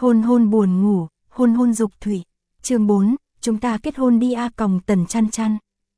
Hôn hôn buồn ngủ, hôn hôn dục thủy. Chương 4, chúng ta kết hôn đi a còng Tần Chăn Chăn.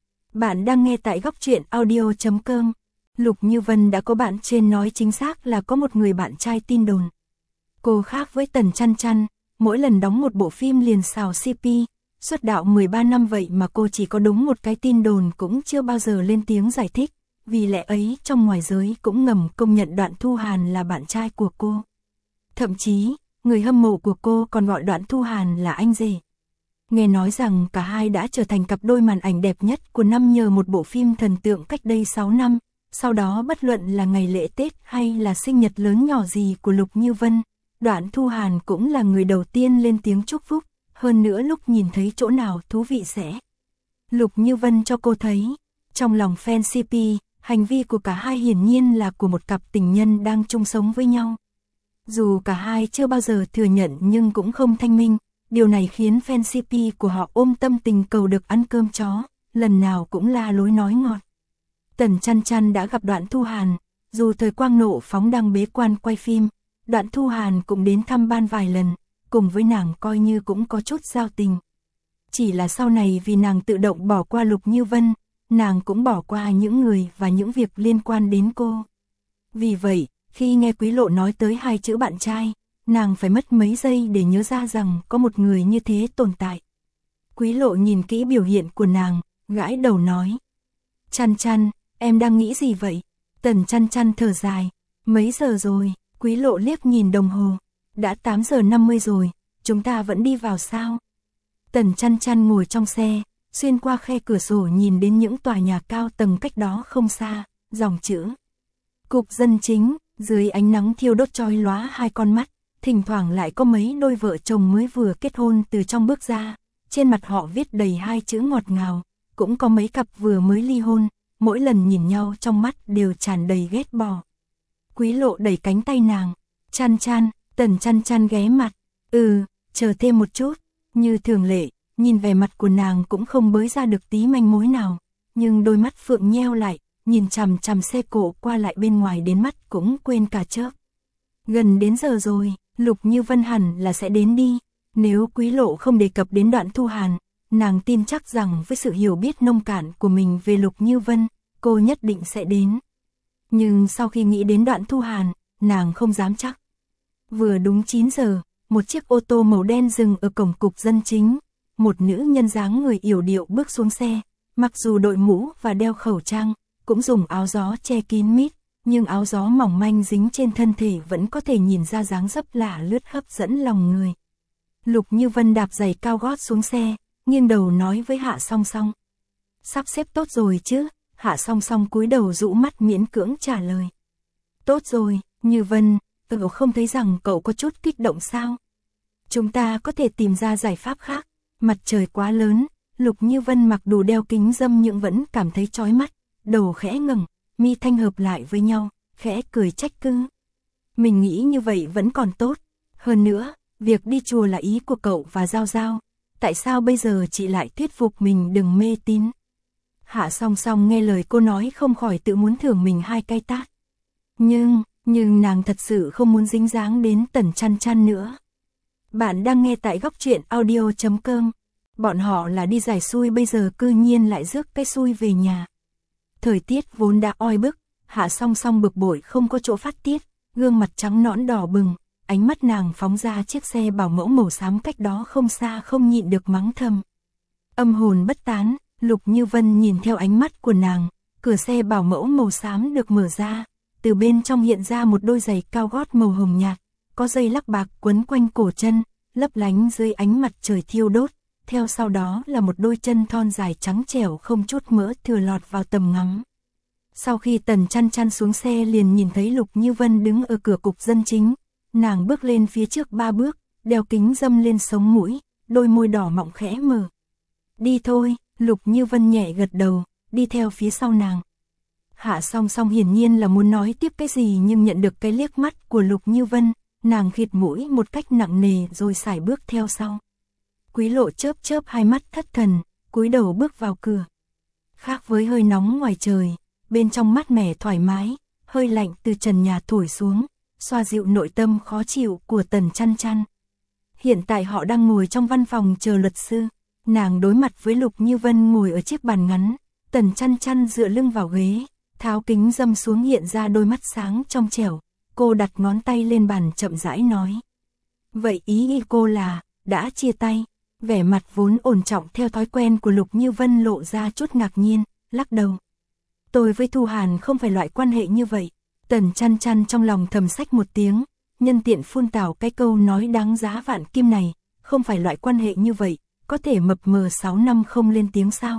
Bạn đang nghe tại góc truyện audio.com. Lục Như Vân đã có bạn trên nói chính xác là có một người bạn trai tin đồn. Cô khác với Tần Chăn Chăn, mỗi lần đóng một bộ phim liền xào CP, xuất đạo 13 năm vậy mà cô chỉ có đúng một cái tin đồn cũng chưa bao giờ lên tiếng giải thích. Vì lẽ ấy trong ngoài giới cũng ngầm công nhận Đoạn Thu Hàn là bạn trai của cô. Thậm chí, người hâm mộ của cô còn gọi Đoạn Thu Hàn là anh rể. Nghe nói rằng cả hai đã trở thành cặp đôi màn ảnh đẹp nhất của năm nhờ một bộ phim thần tượng cách đây 6 năm. Sau đó bất luận là ngày lễ Tết hay là sinh nhật lớn nhỏ gì của Lục Như Vân, Đoạn Thu Hàn cũng là người đầu tiên lên tiếng chúc phúc. Hơn nữa lúc nhìn thấy chỗ nào thú vị sẽ Lục Như Vân cho cô thấy. Trong lòng fan CP, hành vi của cả hai hiển nhiên là của một cặp tình nhân đang chung sống với nhau. Dù cả hai chưa bao giờ thừa nhận nhưng cũng không thanh minh, điều này khiến fan CP của họ ôm tâm tình cầu được ăn cơm chó, lần nào cũng la lối nói ngọt. Tần Chăn Chăn đã gặp Đoạn Thu Hàn, dù thời Quang Nộ Phóng đang bế quan quay phim, Đoạn Thu Hàn cũng đến thăm ban vài lần, cùng với nàng coi như cũng có chút giao tình. Chỉ là sau này vì nàng tự động bỏ qua Lục Như Vân, nàng cũng bỏ qua những người và những việc liên quan đến cô. Vì vậy, khi nghe Quý Lộ nói tới hai chữ bạn trai, nàng phải mất mấy giây để nhớ ra rằng có một người như thế tồn tại. Quý Lộ nhìn kỹ biểu hiện của nàng, gãi đầu nói. Chăn Chăn, em đang nghĩ gì vậy? Tần Chăn Chăn thở dài. Mấy giờ rồi? Quý Lộ liếc nhìn đồng hồ. Đã 8 giờ 50 rồi, chúng ta vẫn đi vào sao? Tần Chăn Chăn ngồi trong xe, xuyên qua khe cửa sổ nhìn đến những tòa nhà cao tầng cách đó không xa, dòng chữ Cục Dân Chính, dưới ánh nắng thiêu đốt chói lóa hai con mắt, thỉnh thoảng lại có mấy đôi vợ chồng mới vừa kết hôn từ trong bước ra, trên mặt họ viết đầy hai chữ ngọt ngào, cũng có mấy cặp vừa mới ly hôn, mỗi lần nhìn nhau trong mắt đều tràn đầy ghét bỏ. Quý Lộ đẩy cánh tay nàng, Chăn Chăn, Tần Chăn Chăn ghé mặt, chờ thêm một chút, như thường lệ, nhìn vẻ mặt của nàng cũng không bới ra được tí manh mối nào, nhưng đôi mắt phượng nheo lại, nhìn chằm chằm xe cộ qua lại bên ngoài đến mắt cũng quên cả chớp. Gần đến giờ rồi, Lục Như Vân hẳn là sẽ đến đi, nếu Quý Lộ không đề cập đến Đoạn Thu Hàn, nàng tin chắc rằng với sự hiểu biết nông cạn của mình về Lục Như Vân, cô nhất định sẽ đến. Nhưng sau khi nghĩ đến Đoạn Thu Hàn, nàng không dám chắc. Vừa đúng 9 giờ, một chiếc ô tô màu đen dừng ở cổng Cục Dân Chính. Một nữ nhân dáng người yểu điệu bước xuống xe, mặc dù đội mũ và đeo khẩu trang, cũng dùng áo gió che kín mít, nhưng áo gió mỏng manh dính trên thân thể vẫn có thể nhìn ra dáng dấp lả lướt hấp dẫn lòng người. Lục Như Vân đạp giày cao gót xuống xe, nghiêng đầu nói với Hạ Song Song. Sắp xếp tốt rồi chứ? Hạ Song Song cúi đầu rũ mắt miễn cưỡng trả lời. Tốt rồi, Như Vân, cậu không thấy rằng cậu có chút kích động sao? Chúng ta có thể tìm ra giải pháp khác. Mặt trời quá lớn, Lục Như Vân mặc dù đeo kính râm nhưng vẫn cảm thấy chói mắt, đầu khẽ ngẩng, mi thanh hợp lại với nhau, khẽ cười trách cứ. Mình nghĩ như vậy vẫn còn tốt. Hơn nữa, việc đi chùa là ý của cậu và Giao Giao. Tại sao bây giờ chị lại thuyết phục mình đừng mê tín? Hạ Song Song nghe lời cô nói không khỏi tự muốn thưởng mình hai cái tát. Nhưng nàng thật sự không muốn dính dáng đến Tần Chăn Chăn nữa. Bạn đang nghe tại góc truyện audio.com. Bọn họ là đi giải xui bây giờ cư nhiên lại rước cái xui về nhà. Thời tiết vốn đã oi bức, Hạ Song Song bực bội không có chỗ phát tiết, gương mặt trắng nõn đỏ bừng, ánh mắt nàng phóng ra chiếc xe bảo mẫu màu xám cách đó không xa không nhịn được mắng thầm. Âm hồn bất tán, Lục Như Vân nhìn theo ánh mắt của nàng, cửa xe bảo mẫu màu xám được mở ra, từ bên trong hiện ra một đôi giày cao gót màu hồng nhạt, có dây lắc bạc quấn quanh cổ chân, lấp lánh dưới ánh mặt trời thiêu đốt, theo sau đó là một đôi chân thon dài trắng trẻo không chút mỡ thừa lọt vào tầm ngắm. Sau khi Tần Chăn Chăn xuống xe liền nhìn thấy Lục Như Vân đứng ở cửa Cục Dân Chính, nàng bước lên phía trước 3 bước, đeo kính râm lên sống mũi, đôi môi đỏ mọng khẽ mở. Đi thôi, Lục Như Vân nhẹ gật đầu, đi theo phía sau nàng. Hạ Song Song hiển nhiên là muốn nói tiếp cái gì nhưng nhận được cái liếc mắt của Lục Như Vân, nàng khịt mũi một cách nặng nề rồi sải bước theo sau. Quý Lộ chớp chớp hai mắt thất thần, cúi đầu bước vào cửa. Khác với hơi nóng ngoài trời, bên trong mát mẻ thoải mái, hơi lạnh từ trần nhà thổi xuống, xoa dịu nội tâm khó chịu của Tần Chăn Chăn. Hiện tại họ đang ngồi trong văn phòng chờ luật sư. Nàng đối mặt với Lục Như Vân ngồi ở chiếc bàn ngắn, Tần Chăn Chăn dựa lưng vào ghế, tháo kính râm xuống hiện ra đôi mắt sáng trong trẻo. Cô đặt ngón tay lên bàn chậm rãi nói. Vậy ý cô là, đã chia tay. Vẻ mặt vốn ổn trọng theo thói quen của Lục Như Vân lộ ra chút ngạc nhiên, lắc đầu. Tôi với Thu Hàn không phải loại quan hệ như vậy. Tần Chăn Chăn trong lòng thầm xách một tiếng, nhân tiện phun tảo cái câu nói đáng giá vạn kim này, không phải loại quan hệ như vậy, có thể mập mờ 6 năm không lên tiếng sao.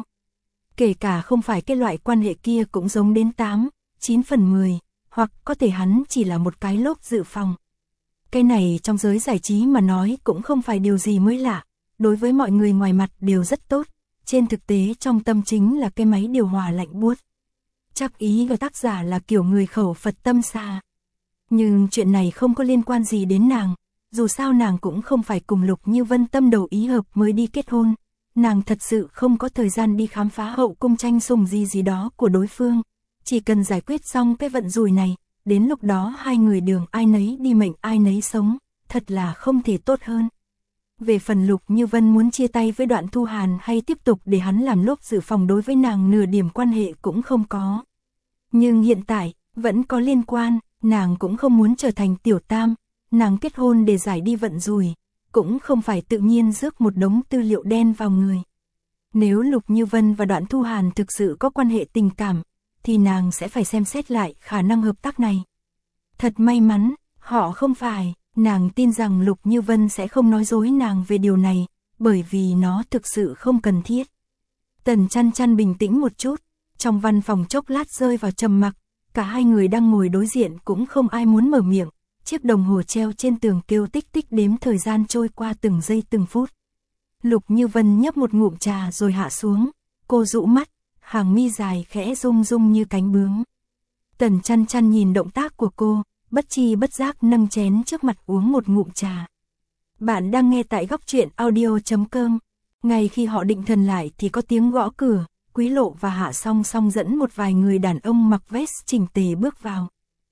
Kể cả không phải cái loại quan hệ kia cũng giống đến 8, 9 phần 10, hoặc có thể hắn chỉ là một cái lốp dự phòng. Cái này trong giới giải trí mà nói cũng không phải điều gì mới lạ, đối với mọi người ngoài mặt đều rất tốt, trên thực tế trong tâm chính là cái máy điều hòa lạnh buốt. Chắc ý của tác giả là kiểu người khẩu Phật tâm xa. Nhưng chuyện này không có liên quan gì đến nàng, dù sao nàng cũng không phải cùng Lục Như Vân tâm đầu ý hợp mới đi kết hôn. Nàng thật sự không có thời gian đi khám phá hậu cung tranh sủng gì đó của đối phương. Chỉ cần giải quyết xong cái vận rủi này, đến lúc đó hai người đường ai nấy đi mệnh ai nấy sống, thật là không thể tốt hơn. Về phần Lục Như Vân muốn chia tay với Đoạn Thu Hàn hay tiếp tục để hắn làm lốp dự phòng đối với nàng nửa điểm quan hệ cũng không có. Nhưng hiện tại, vẫn có liên quan, nàng cũng không muốn trở thành tiểu tam, nàng kết hôn để giải đi vận rủi, cũng không phải tự nhiên rước một đống tư liệu đen vào người. Nếu Lục Như Vân và Đoạn Thu Hàn thực sự có quan hệ tình cảm, thì nàng sẽ phải xem xét lại khả năng hợp tác này. Thật may mắn, họ không phải, nàng tin rằng Lục Như Vân sẽ không nói dối nàng về điều này, bởi vì nó thực sự không cần thiết. Tần Chăn Chăn bình tĩnh một chút, trong văn phòng chốc lát rơi vào trầm mặc, cả hai người đang ngồi đối diện cũng không ai muốn mở miệng, chiếc đồng hồ treo trên tường kêu tích tích đếm thời gian trôi qua từng giây từng phút. Lục Như Vân nhấp một ngụm trà rồi hạ xuống, cô dụ mắt, hàng mi dài khẽ rung rung như cánh bướm. Tần Chăn Chăn nhìn động tác của cô, bất tri bất giác nâng chén trước mặt uống một ngụm trà. Bạn đang nghe tại góc truyện audio.com. Ngay khi họ định thần lại thì có tiếng gõ cửa, Quý Lộ và Hạ Song Song dẫn một vài người đàn ông mặc vest chỉnh tề bước vào.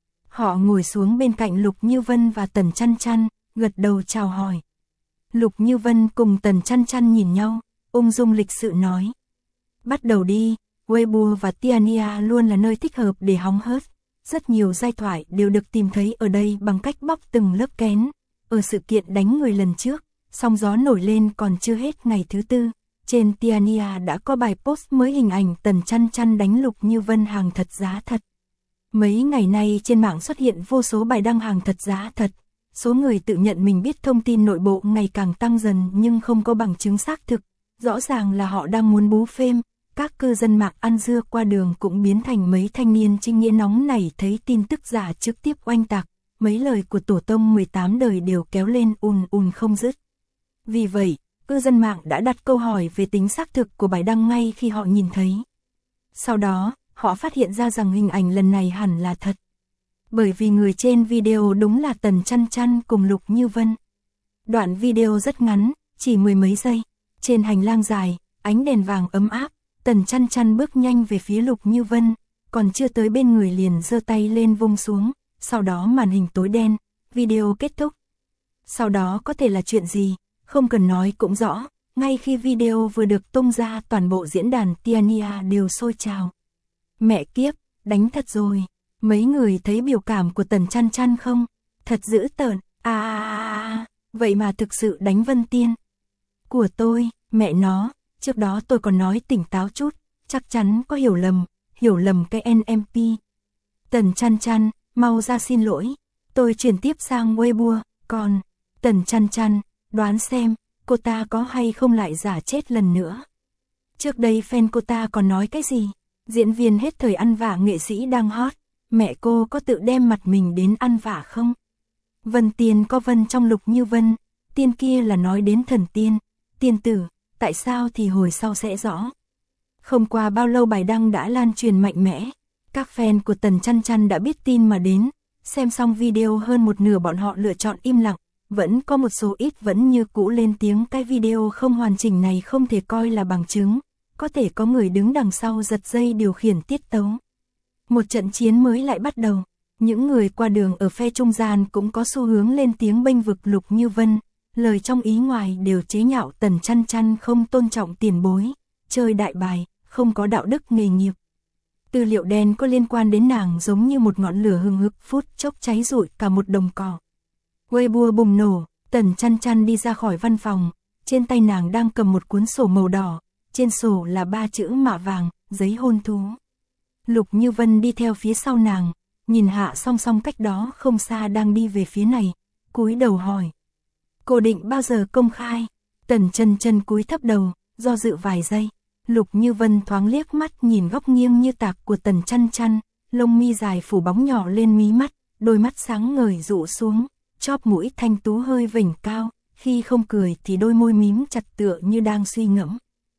Họ ngồi xuống bên cạnh Lục Như Vân và Tần Chăn Chăn, gật đầu chào hỏi. Lục Như Vân cùng Tần Chăn Chăn nhìn nhau, ung dung lịch sự nói. Bắt đầu đi, Weibo và Tiania luôn là nơi thích hợp để hóng hớt. Rất nhiều giai thoại đều được tìm thấy ở đây bằng cách bóc từng lớp kén. Ở sự kiện đánh người lần trước, sóng gió nổi lên còn chưa hết ngày thứ tư. Trên Tiania đã có bài post mới hình ảnh Tần Chăn Chăn đánh Lục Như Vân hàng thật giá thật. Mấy ngày nay trên mạng xuất hiện vô số bài đăng hàng thật giá thật. Số người tự nhận mình biết thông tin nội bộ ngày càng tăng dần nhưng không có bằng chứng xác thực. Rõ ràng là họ đang muốn bú phêm. Các cư dân mạng ăn dưa qua đường cũng biến thành mấy thanh niên chính nghĩa nóng nảy thấy tin tức giả trực tiếp oanh tạc. Mấy lời của tổ tông 18 đời đều kéo lên ùn không dứt. Vì vậy, cư dân mạng đã đặt câu hỏi về tính xác thực của bài đăng ngay khi họ nhìn thấy. Sau đó, họ phát hiện ra rằng hình ảnh lần này hẳn là thật. Bởi vì người trên video đúng là Tần Chăn Chăn cùng Lục Như Vân. Đoạn video rất ngắn, chỉ mười mấy giây. Trên hành lang dài, ánh đèn vàng ấm áp, Tần Chăn Chăn bước nhanh về phía Lục Như Vân, còn chưa tới bên người liền giơ tay lên vung xuống, sau đó màn hình tối đen, video kết thúc. Sau đó có thể là chuyện gì, không cần nói cũng rõ, ngay khi video vừa được tung ra toàn bộ diễn đàn Tiania đều sôi trào. Mẹ kiếp, đánh thật rồi, mấy người thấy biểu cảm của Tần Chăn Chăn không? Thật dữ tợn, vậy mà thực sự đánh Vân Tiên. Của tôi, mẹ nó. Trước đó tôi còn nói tỉnh táo chút, chắc chắn có hiểu lầm cái NMP. Tần Chăn Chăn, mau ra xin lỗi, tôi chuyển tiếp sang Weibo, còn Tần Chăn Chăn, đoán xem, cô ta có hay không lại giả chết lần nữa. Trước đây fan cô ta còn nói cái gì, diễn viên hết thời ăn vạ nghệ sĩ đang hot, mẹ cô có tự đem mặt mình đến ăn vạ không? Vân Tiên có Vân trong Lục Như Vân, tiên kia là nói đến thần tiên, tiên tử. Tại sao thì hồi sau sẽ rõ. Không qua bao lâu bài đăng đã lan truyền mạnh mẽ. Các fan của Tần Chăn Chăn đã biết tin mà đến. Xem xong video hơn một nửa bọn họ lựa chọn im lặng. Vẫn có một số ít vẫn như cũ lên tiếng cái video không hoàn chỉnh này không thể coi là bằng chứng. Có thể có người đứng đằng sau giật dây điều khiển tiết tấu. Một trận chiến mới lại bắt đầu. Những người qua đường ở phe trung gian cũng có xu hướng lên tiếng bênh vực Lục Như Vân. lời trong ý ngoài đều chế nhạo Tần Chăn Chăn không tôn trọng tiền bối, chơi đại bài, không có đạo đức nghề nghiệp. Tư liệu đen có liên quan đến nàng giống như một ngọn lửa hừng hực phút chốc cháy rụi cả một đồng cỏ. Weibo bùng nổ, Tần Chăn Chăn đi ra khỏi văn phòng, trên tay nàng đang cầm một cuốn sổ màu đỏ, trên sổ là 3 chữ mạ vàng, giấy hôn thú. Lục Như Vân đi theo phía sau nàng, nhìn Hạ Song Song cách đó không xa đang đi về phía này, cúi đầu hỏi. Cô định bao giờ công khai? Tần Chân Chân cúi thấp đầu, do dự vài giây. Lục Như Vân thoáng liếc mắt nhìn góc nghiêng như tạc của Tần Chăn Chăn, lông mi dài phủ bóng nhỏ lên mí mắt, đôi mắt sáng ngời rụ xuống, chóp mũi thanh tú hơi vểnh cao, khi không cười thì đôi môi mím chặt tựa như đang suy ngẫm.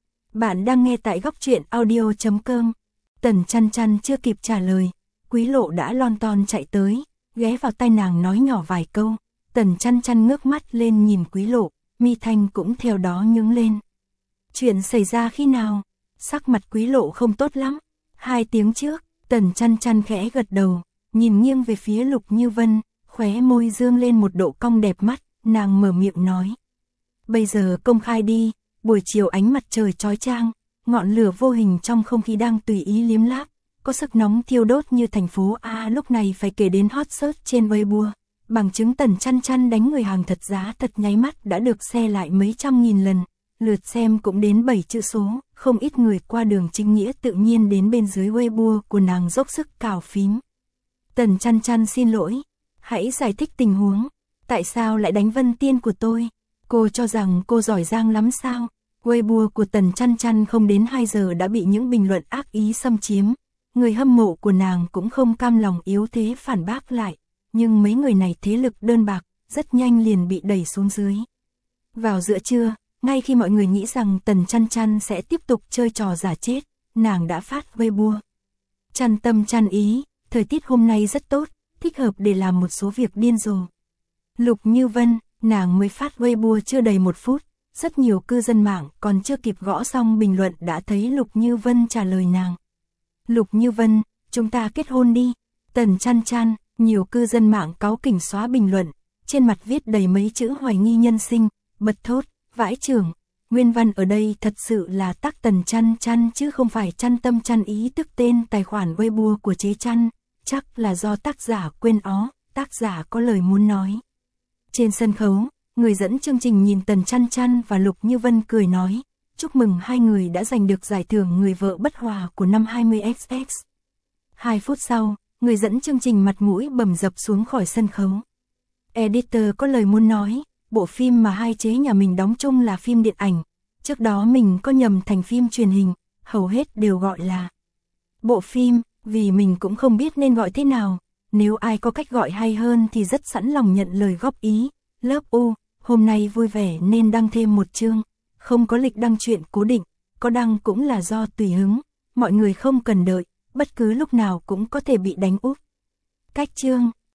Bạn đang nghe tại góc truyện audio.com. Tần Chăn Chăn chưa kịp trả lời, Quý Lộ đã lon ton chạy tới, ghé vào tai nàng nói nhỏ vài câu. Tần Chăn Chăn ngước mắt lên nhìn Quý Lộ, mi thanh cũng theo đó nhướng lên. Chuyện xảy ra khi nào? Sắc mặt Quý Lộ không tốt lắm. 2 tiếng trước. Tần Chăn Chăn khẽ gật đầu, nhìn nghiêng về phía Lục Như Vân, khóe môi dương lên một độ cong đẹp mắt, nàng mở miệng nói. Bây giờ công khai đi, buổi chiều ánh mặt trời chói chang, ngọn lửa vô hình trong không khí đang tùy ý liếm láp, có sức nóng thiêu đốt như thành phố A. Lúc này phải kể đến hot search trên Weibo. Bằng chứng Tần Chăn Chăn đánh người hàng thật giá thật nháy mắt đã được share lại mấy trăm nghìn lần, lượt xem cũng đến 7 chữ số, không ít người qua đường chính nghĩa tự nhiên đến bên dưới Weibo của nàng dốc sức cào phím. Tần Chăn Chăn xin lỗi, hãy giải thích tình huống, tại sao lại đánh Vân Tiên của tôi? Cô cho rằng cô giỏi giang lắm sao? Weibo của Tần Chăn Chăn không đến 2 giờ đã bị những bình luận ác ý xâm chiếm, người hâm mộ của nàng cũng không cam lòng yếu thế phản bác lại. Nhưng mấy người này thế lực đơn bạc, rất nhanh liền bị đẩy xuống dưới. Vào giữa trưa, ngay khi mọi người nghĩ rằng Tần Chăn Chăn sẽ tiếp tục chơi trò giả chết, nàng đã phát Weibo. Chăn tâm chăn ý, thời tiết hôm nay rất tốt, thích hợp để làm một số việc điên rồ. Lục Như Vân, nàng mới phát Weibo chưa đầy 1 phút, rất nhiều cư dân mạng còn chưa kịp gõ xong bình luận đã thấy Lục Như Vân trả lời nàng. Lục Như Vân, chúng ta kết hôn đi. Tần Chăn Chăn. Nhiều cư dân mạng cáu kỉnh xóa bình luận, trên mặt viết đầy mấy chữ hoài nghi nhân sinh, bật thốt, vãi chưởng. Nguyên văn ở đây thật sự là tác Tần Chăn Chăn chứ không phải chăn tâm chăn ý, tức tên tài khoản Weibo của chế chăn, chắc là do tác giả quên ó, tác giả có lời muốn nói. Trên sân khấu, người dẫn chương trình nhìn Tần Chăn Chăn và Lục Như Vân cười nói, chúc mừng hai người đã giành được giải thưởng người vợ bất hòa của năm 20XX. 2 phút sau, người dẫn chương trình mặt mũi bầm dập xuống khỏi sân khấu. Editor có lời muốn nói, bộ phim mà hai chế nhà mình đóng chung là phim điện ảnh, trước đó mình có nhầm thành phim truyền hình, hầu hết đều gọi là bộ phim, vì mình cũng không biết nên gọi thế nào, nếu ai có cách gọi hay hơn thì rất sẵn lòng nhận lời góp ý. Lớp U, hôm nay vui vẻ nên đăng thêm một chương, không có lịch đăng truyện cố định, có đăng cũng là do tùy hứng, mọi người không cần đợi, bất cứ lúc nào cũng có thể bị đánh úp. Cách chương